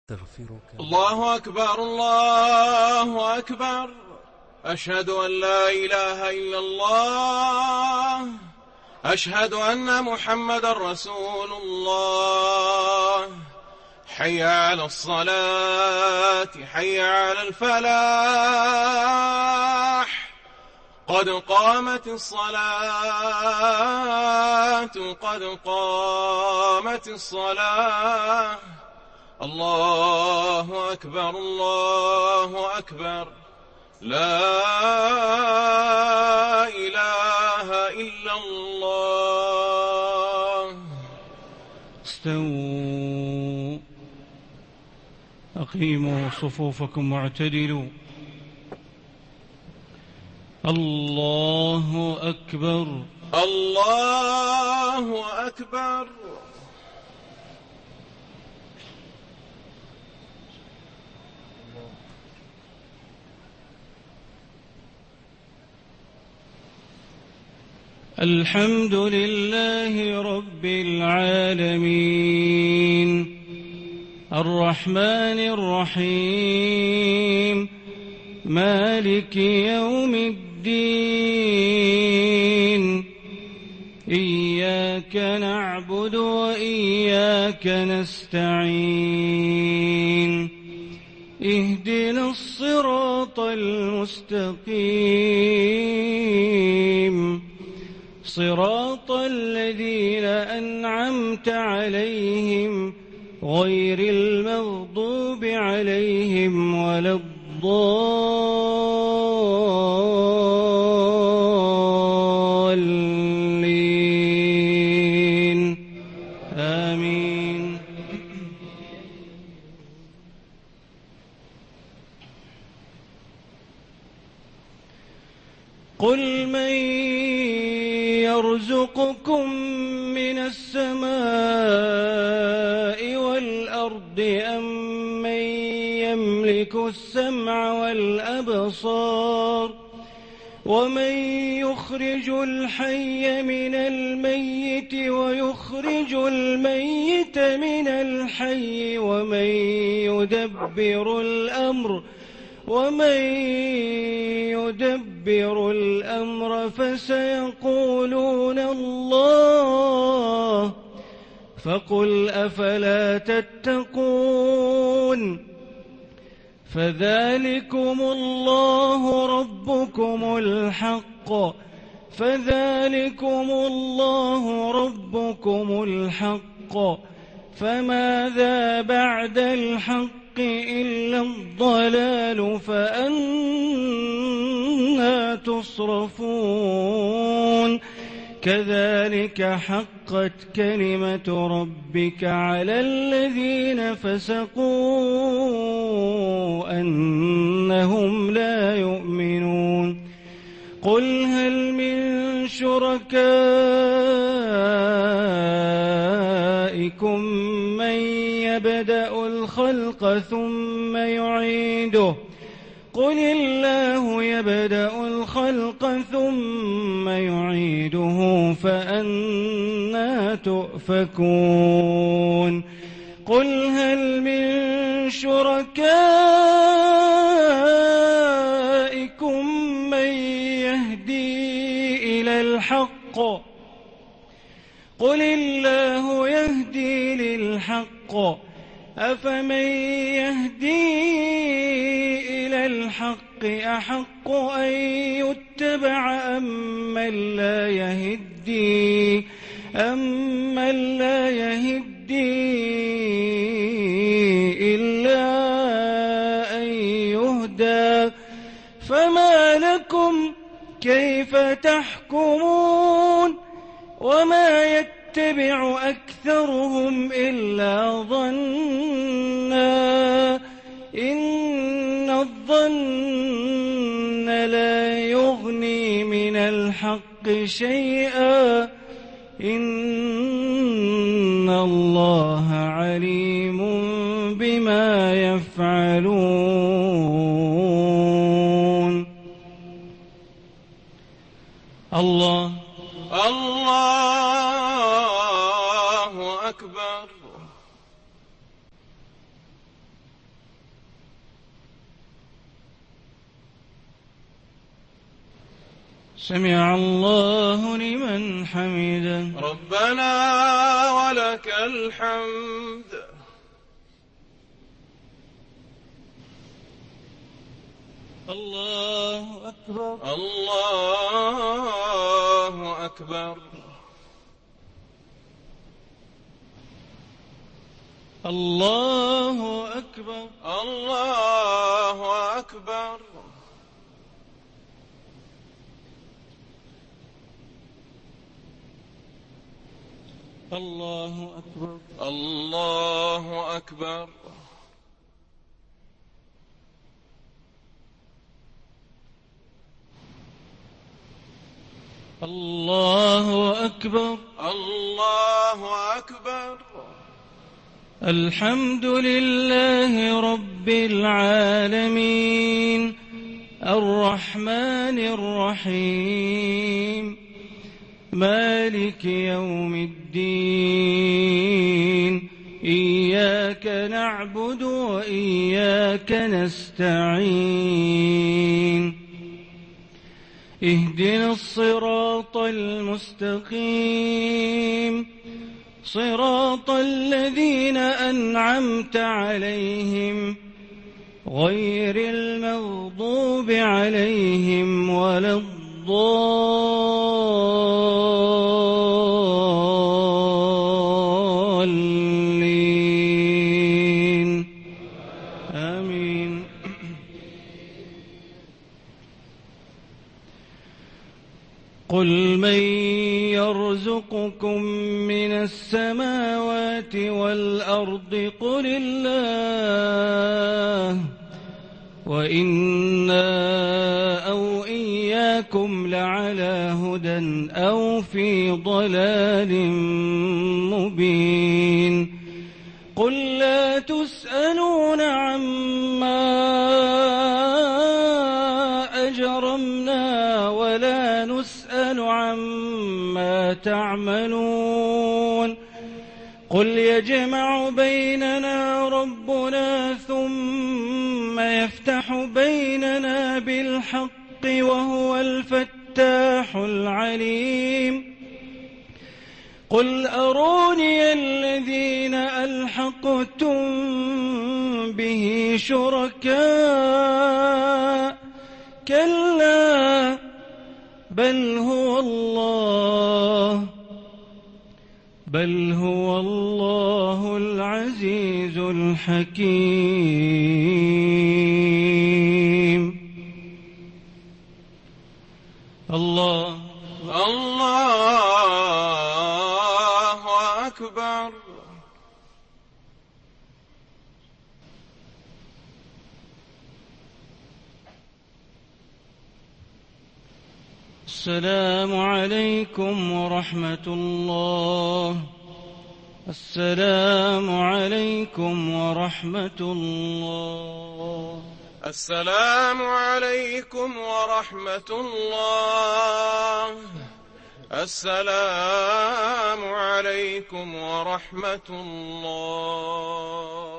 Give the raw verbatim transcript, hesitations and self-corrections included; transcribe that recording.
تغفرك. الله أكبر الله أكبر، أشهد أن لا إله إلا الله، أشهد أن محمد رسول الله. حي على الصلاة، حي على الفلاح، قد قامت الصلاة، قد قامت الصلاة. الله أكبر الله أكبر، لا إله إلا الله. استووا، أقيموا صفوفكم واعتدلوا. الله أكبر الله أكبر. الحمد لله رب العالمين، الرحمن الرحيم، مالك يوم الدين. إياك نعبد وإياك نستعين، اهدنا الصراط المستقيم، صراط الذين أنعمت عليهم غير المغضوب عليهم ولا الضالين، آمين. قل من يرزقكم من السماء والأرض أم من يملك السمع والأبصار ومن يخرج الحي من الميت ويخرج الميت من الحي ومن يدبر الأمر ومن يدبر الأمر فسيقولون الله، فقل أفلا تتقون. فذلكم الله ربكم الحق فذلكم الله ربكم الحق فماذا بعد الحق إلا الضلال، فأنى تصرفون. كذلك حقت كلمة ربك على الذين فسقوا أنهم لا يؤمنون. قل هل من شركائكم من يبدأ الخلق ثم يعيده؟ قل الله يبدأ الخلق ثم يعيده فأنى تؤفكون. قل هل من شركائكم من يهدي إلى الحق؟ قل الله يهدي للحق، أفمن يهدي إلى الحق أحق أن يتبع أمن لا يهدي أمن لا يهدي إلا أن يهدى؟ فما لكم كيف تحكمون؟ وما يتبع أكثرهم إلا ظنا، إن الظن لا يغني من الحق شيئا، إن الله عليم بما يفعلون. الله الله أكبر. سمع الله لمن حمده. ربنا ولك الحمد. الله أكبر. الله أكبر. الله أكبر. الله أكبر. الله أكبر. الله أكبر. الله أكبر. الله أكبر. الحمد لله رب العالمين الرحمن الرحيم مالك يوم الدين إياك نعبد وإياك نستعين اهدنا الصراط المستقيم صراط الذين أنعمت عليهم غير المغضوب عليهم ولا الضالين آمين. قل من يرزقكم من السماوات والأرض قل الله وإنا أو إياكم لعلى هدى أو في ضلال مبين. قل لا تسألون عما أجرمنا ولا نسأل عما تعملون. قل يجمع بيننا ربنا ثم يفتح بيننا بالحق وهو الفتاح العليم. قل أروني الذين ألحقتم به شركاء كلا بل هو الله بل هو الله العزيز الحكيم. الله الله أكبر. السلام عليكم ورحمة الله. السلام عليكم ورحمة الله. السلام عليكم ورحمة الله. السلام عليكم ورحمة الله.